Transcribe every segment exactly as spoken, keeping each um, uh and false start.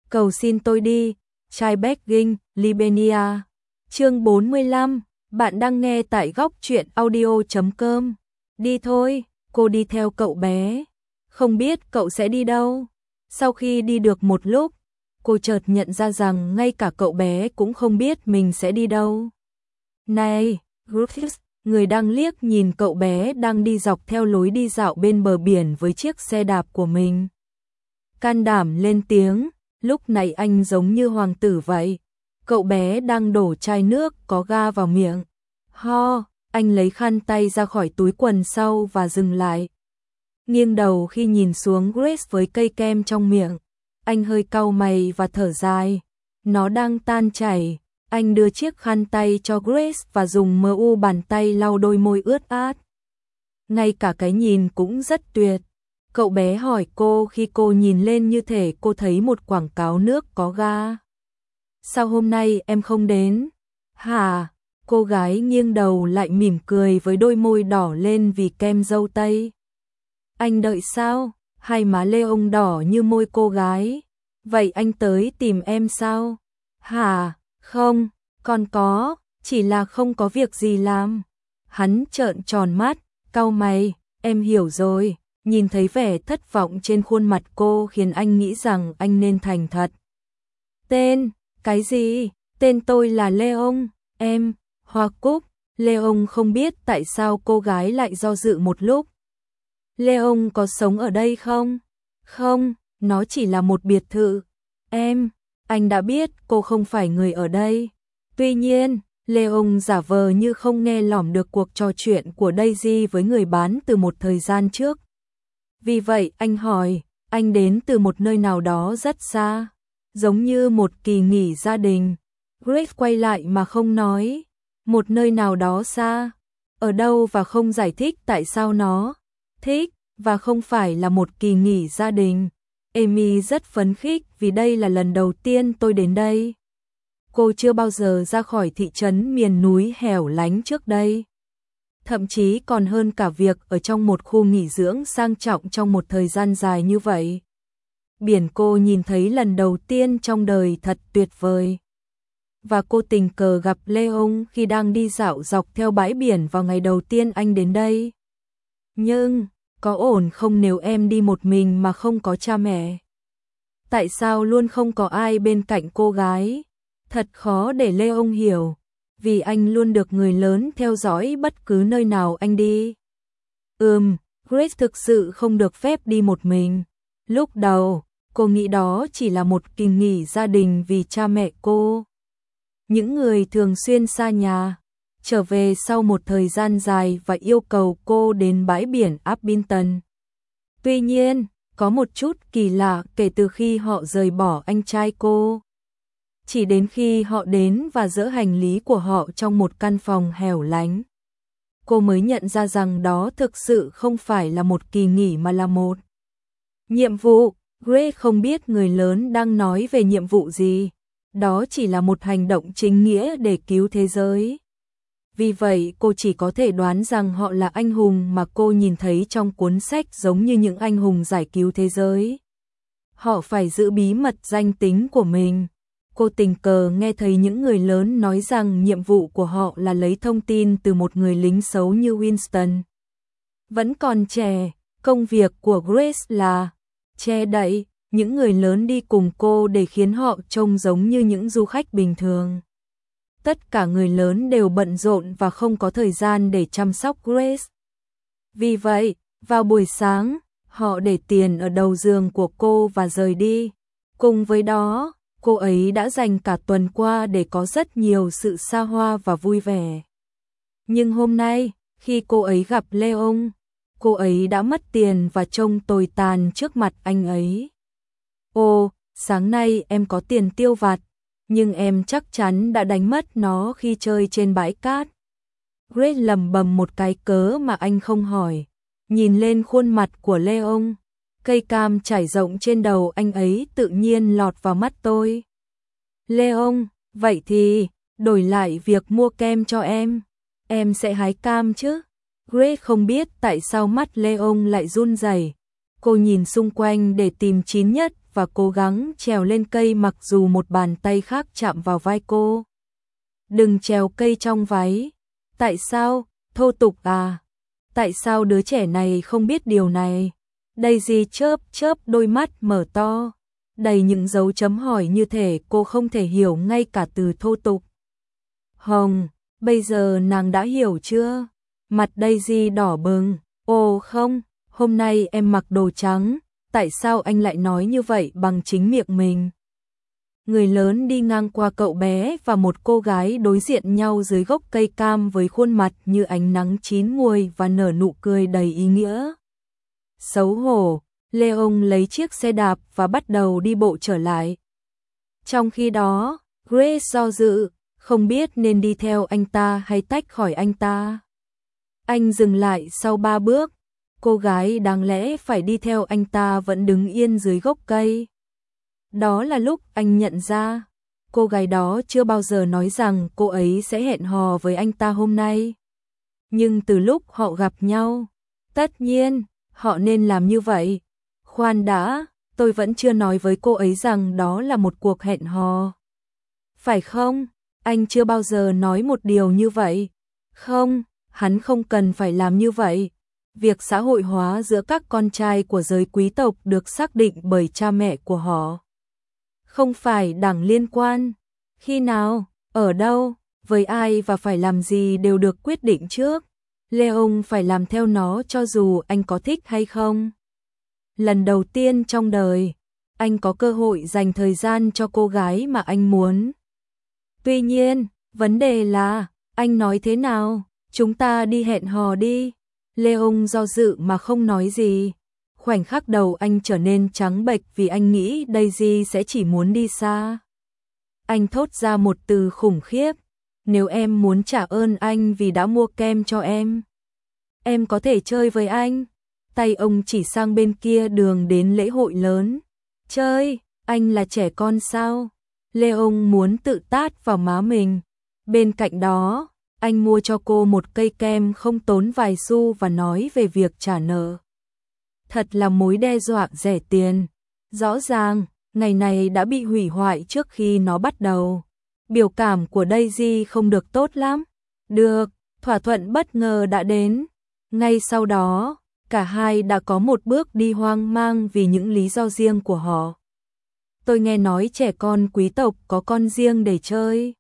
cầu xin tôi đi, trai begging, Libenia. Chương bốn mươi lăm, bạn đang nghe tại góc truyện audio chấm com. Đi thôi, cô đi theo cậu bé. Không biết cậu sẽ đi đâu. Sau khi đi được một lúc, cô chợt nhận ra rằng ngay cả cậu bé cũng không biết mình sẽ đi đâu. Này, Griffiths, người đang liếc nhìn cậu bé đang đi dọc theo lối đi dạo bên bờ biển với chiếc xe đạp của mình. Can đảm lên tiếng, lúc này anh giống như hoàng tử vậy. Cậu bé đang đổ chai nước có ga vào miệng. Ho, anh lấy khăn tay ra khỏi túi quần sau và dừng lại. Nghiêng đầu khi nhìn xuống Grace với cây kem trong miệng. Anh hơi cau mày và thở dài. Nó đang tan chảy. Anh đưa chiếc khăn tay cho Grace và dùng mờ u bàn tay lau đôi môi ướt át. Ngay cả cái nhìn cũng rất tuyệt. Cậu bé hỏi cô khi cô nhìn lên như thể cô thấy một quảng cáo nước có ga. Sao hôm nay em không đến? Hả? Cô gái nghiêng đầu lại mỉm cười với đôi môi đỏ lên vì kem dâu tây. Anh đợi sao? Hai má Leon đỏ như môi cô gái. Vậy anh tới tìm em sao? Hả? Không, còn có, chỉ là không có việc gì làm. Hắn trợn tròn mắt, cau mày, em hiểu rồi. Nhìn thấy vẻ thất vọng trên khuôn mặt cô khiến anh nghĩ rằng anh nên thành thật. Tên, cái gì? Tên tôi là Leon, em, Hoa Cúc. Leon không biết tại sao cô gái lại do dự một lúc. Leon có sống ở đây không? Không, nó chỉ là một biệt thự. Em, anh đã biết cô không phải người ở đây. Tuy nhiên, Leon giả vờ như không nghe lỏm được cuộc trò chuyện của Daisy với người bán từ một thời gian trước. Vì vậy anh hỏi, anh đến từ một nơi nào đó rất xa, giống như một kỳ nghỉ gia đình. Grace quay lại mà không nói, một nơi nào đó xa, ở đâu và không giải thích tại sao nó thích và không phải là một kỳ nghỉ gia đình. Amy rất phấn khích vì đây là lần đầu tiên tôi đến đây. Cô chưa bao giờ ra khỏi thị trấn miền núi hẻo lánh trước đây. Thậm chí còn hơn cả việc ở trong một khu nghỉ dưỡng sang trọng trong một thời gian dài như vậy. Biển cô nhìn thấy lần đầu tiên trong đời thật tuyệt vời. Và cô tình cờ gặp Leon khi đang đi dạo dọc theo bãi biển vào ngày đầu tiên anh đến đây. Nhưng, có ổn không nếu em đi một mình mà không có cha mẹ? Tại sao luôn không có ai bên cạnh cô gái? Thật khó để Leon hiểu. Vì anh luôn được người lớn theo dõi bất cứ nơi nào anh đi. Ừm, Grace thực sự không được phép đi một mình. Lúc đầu, cô nghĩ đó chỉ là một kỳ nghỉ gia đình vì cha mẹ cô. Những người thường xuyên xa nhà, trở về sau một thời gian dài và yêu cầu cô đến bãi biển Abington. Tuy nhiên, có một chút kỳ lạ kể từ khi họ rời bỏ anh trai cô. Chỉ đến khi họ đến và dỡ hành lý của họ trong một căn phòng hẻo lánh, cô mới nhận ra rằng đó thực sự không phải là một kỳ nghỉ mà là một nhiệm vụ. Grace không biết người lớn đang nói về nhiệm vụ gì, đó chỉ là một hành động chính nghĩa để cứu thế giới. Vì vậy cô chỉ có thể đoán rằng họ là anh hùng mà cô nhìn thấy trong cuốn sách, giống như những anh hùng giải cứu thế giới. Họ phải giữ bí mật danh tính của mình. Cô tình cờ nghe thấy những người lớn nói rằng nhiệm vụ của họ là lấy thông tin từ một người lính xấu như Winston. Vẫn còn trẻ, công việc của Grace là che đậy những người lớn đi cùng cô để khiến họ trông giống như những du khách bình thường. Tất cả người lớn đều bận rộn và không có thời gian để chăm sóc Grace. Vì vậy, vào buổi sáng, họ để tiền ở đầu giường của cô và rời đi. Cùng với đó, cô ấy đã dành cả tuần qua để có rất nhiều sự xa hoa và vui vẻ. Nhưng hôm nay, khi cô ấy gặp Leon, cô ấy đã mất tiền và trông tồi tàn trước mặt anh ấy. Ồ, sáng nay em có tiền tiêu vặt, nhưng em chắc chắn đã đánh mất nó khi chơi trên bãi cát. Grace lầm bầm một cái cớ mà anh không hỏi. Nhìn lên khuôn mặt của Leon, cây cam trải rộng trên đầu anh ấy tự nhiên lọt vào mắt tôi. Leon, vậy thì, đổi lại việc mua kem cho em, em sẽ hái cam chứ? Grace không biết tại sao mắt Leon lại run rẩy. Cô nhìn xung quanh để tìm chín nhất và cố gắng trèo lên cây mặc dù một bàn tay khác chạm vào vai cô. Đừng trèo cây trong váy. Tại sao? Thô tục à? Tại sao đứa trẻ này không biết điều này? Daisy chớp chớp đôi mắt mở to, đầy những dấu chấm hỏi như thể cô không thể hiểu ngay cả từ thô tục. Hồng, bây giờ nàng đã hiểu chưa? Mặt Daisy đỏ bừng. Ồ không, hôm nay em mặc đồ trắng, tại sao anh lại nói như vậy bằng chính miệng mình? Người lớn đi ngang qua cậu bé và một cô gái đối diện nhau dưới gốc cây cam với khuôn mặt như ánh nắng chín muồi và nở nụ cười đầy ý nghĩa. Xấu hổ, Leon lấy chiếc xe đạp và bắt đầu đi bộ trở lại. Trong khi đó, Grace do dự, không biết nên đi theo anh ta hay tách khỏi anh ta. Anh dừng lại sau ba bước, cô gái đáng lẽ phải đi theo anh ta vẫn đứng yên dưới gốc cây. Đó là lúc anh nhận ra, cô gái đó chưa bao giờ nói rằng cô ấy sẽ hẹn hò với anh ta hôm nay. Nhưng từ lúc họ gặp nhau, tất nhiên, họ nên làm như vậy. Khoan đã, tôi vẫn chưa nói với cô ấy rằng đó là một cuộc hẹn hò. Phải không? Anh chưa bao giờ nói một điều như vậy. Không, hắn không cần phải làm như vậy. Việc xã hội hóa giữa các con trai của giới quý tộc được xác định bởi cha mẹ của họ. Không phải đảng liên quan. Khi nào, ở đâu, với ai và phải làm gì đều được quyết định trước. Leon phải làm theo nó cho dù anh có thích hay không. Lần đầu tiên trong đời, anh có cơ hội dành thời gian cho cô gái mà anh muốn. Tuy nhiên, vấn đề là, anh nói thế nào? Chúng ta đi hẹn hò đi. Leon do dự mà không nói gì. Khoảnh khắc đầu anh trở nên trắng bệch vì anh nghĩ Daisy sẽ chỉ muốn đi xa. Anh thốt ra một từ khủng khiếp. Nếu em muốn trả ơn anh vì đã mua kem cho em, em có thể chơi với anh. Tay ông chỉ sang bên kia đường đến lễ hội lớn. Chơi, anh là trẻ con sao? Leon muốn tự tát vào má mình. Bên cạnh đó, anh mua cho cô một cây kem không tốn vài xu và nói về việc trả nợ. Thật là mối đe dọa rẻ tiền. Rõ ràng, ngày này đã bị hủy hoại trước khi nó bắt đầu. Biểu cảm của Daisy không được tốt lắm. Được, thỏa thuận bất ngờ đã đến. Ngay sau đó, cả hai đã có một bước đi hoang mang vì những lý do riêng của họ. Tôi nghe nói trẻ con quý tộc có con riêng để chơi.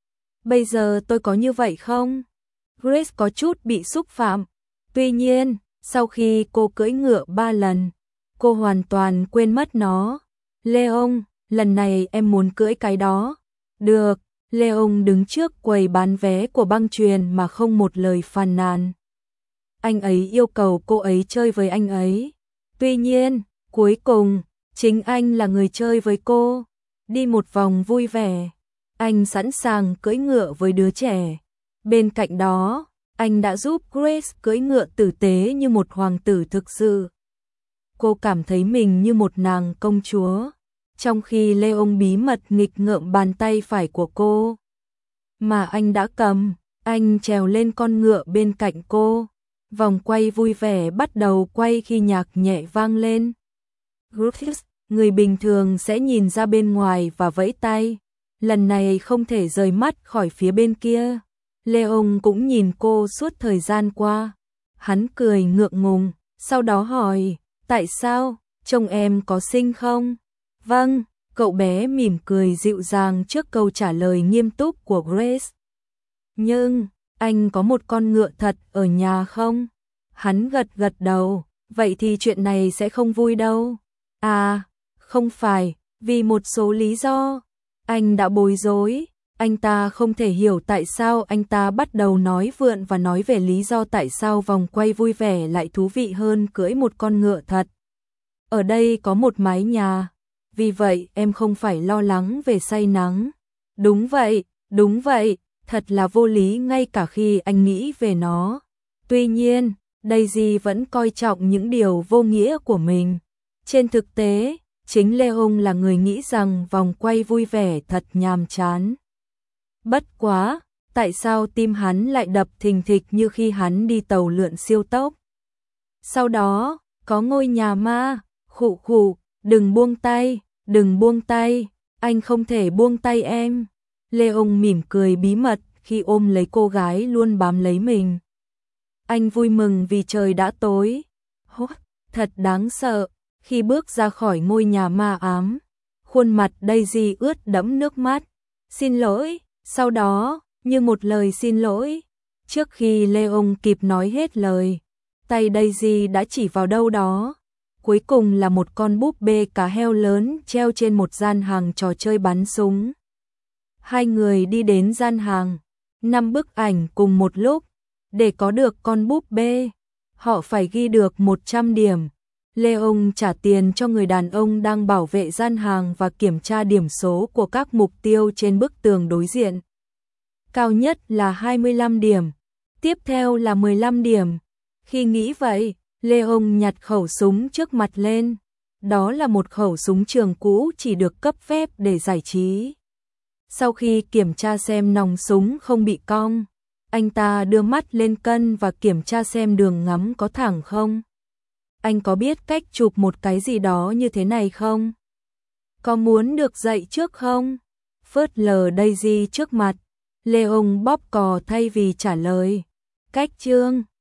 Bây giờ tôi có như vậy không? Grace có chút bị xúc phạm. Tuy nhiên, sau khi cô cưỡi ngựa ba lần, cô hoàn toàn quên mất nó. Leon, lần này em muốn cưỡi cái đó. Được, Leon đứng trước quầy bán vé của băng chuyền mà không một lời phàn nàn. Anh ấy yêu cầu cô ấy chơi với anh ấy. Tuy nhiên, cuối cùng, chính anh là người chơi với cô. Đi một vòng vui vẻ. Anh sẵn sàng cưỡi ngựa với đứa trẻ. Bên cạnh đó, anh đã giúp Grace cưỡi ngựa tử tế như một hoàng tử thực sự. Cô cảm thấy mình như một nàng công chúa, trong khi Leon bí mật nghịch ngợm bàn tay phải của cô. Mà anh đã cầm, anh trèo lên con ngựa bên cạnh cô. Vòng quay vui vẻ bắt đầu quay khi nhạc nhẹ vang lên. Griffiths, người bình thường sẽ nhìn ra bên ngoài và vẫy tay. Lần này không thể rời mắt khỏi phía bên kia. Leon cũng nhìn cô suốt thời gian qua. Hắn cười ngượng ngùng, sau đó hỏi, tại sao, trông em có xinh không? Vâng, cậu bé mỉm cười dịu dàng trước câu trả lời nghiêm túc của Grace. Nhưng, anh có một con ngựa thật ở nhà không? Hắn gật gật đầu, vậy thì chuyện này sẽ không vui đâu. À, không phải, vì một số lý do. Anh đã bối rối, anh ta không thể hiểu tại sao anh ta bắt đầu nói vượn và nói về lý do tại sao vòng quay vui vẻ lại thú vị hơn cưỡi một con ngựa thật. Ở đây có một mái nhà, vì vậy em không phải lo lắng về say nắng. Đúng vậy, đúng vậy, thật là vô lý ngay cả khi anh nghĩ về nó. Tuy nhiên, Daisy vẫn coi trọng những điều vô nghĩa của mình. Trên thực tế, chính Leon là người nghĩ rằng vòng quay vui vẻ thật nhàm chán. Bất quá, tại sao tim hắn lại đập thình thịch như khi hắn đi tàu lượn siêu tốc? Sau đó, có ngôi nhà ma, khụ khụ, đừng buông tay, Đừng buông tay, anh không thể buông tay em. Leon mỉm cười bí mật khi ôm lấy cô gái luôn bám lấy mình. Anh vui mừng vì trời đã tối. Hốt, thật đáng sợ. Khi bước ra khỏi ngôi nhà ma ám, khuôn mặt Daisy ướt đẫm nước mắt. Xin lỗi, sau đó, như một lời xin lỗi. Trước khi Leon kịp nói hết lời, tay Daisy đã chỉ vào đâu đó. Cuối cùng là một con búp bê cá heo lớn treo trên một gian hàng trò chơi bắn súng. Hai người đi đến gian hàng, năm bức ảnh cùng một lúc. Để có được con búp bê, họ phải ghi được một trăm điểm. Leon trả tiền cho người đàn ông đang bảo vệ gian hàng và kiểm tra điểm số của các mục tiêu trên bức tường đối diện. Cao nhất là hai mươi lăm điểm, tiếp theo là mười lăm điểm. Khi nghĩ vậy, Leon nhặt khẩu súng trước mặt lên. Đó là một khẩu súng trường cũ chỉ được cấp phép để giải trí. Sau khi kiểm tra xem nòng súng không bị cong, anh ta đưa mắt lên cân và kiểm tra xem đường ngắm có thẳng không. Anh có biết cách chụp một cái gì đó như thế này không? Có muốn được dạy trước không? Phớt lờ Daisy trước mặt, Leon bóp cò thay vì trả lời. Cách chương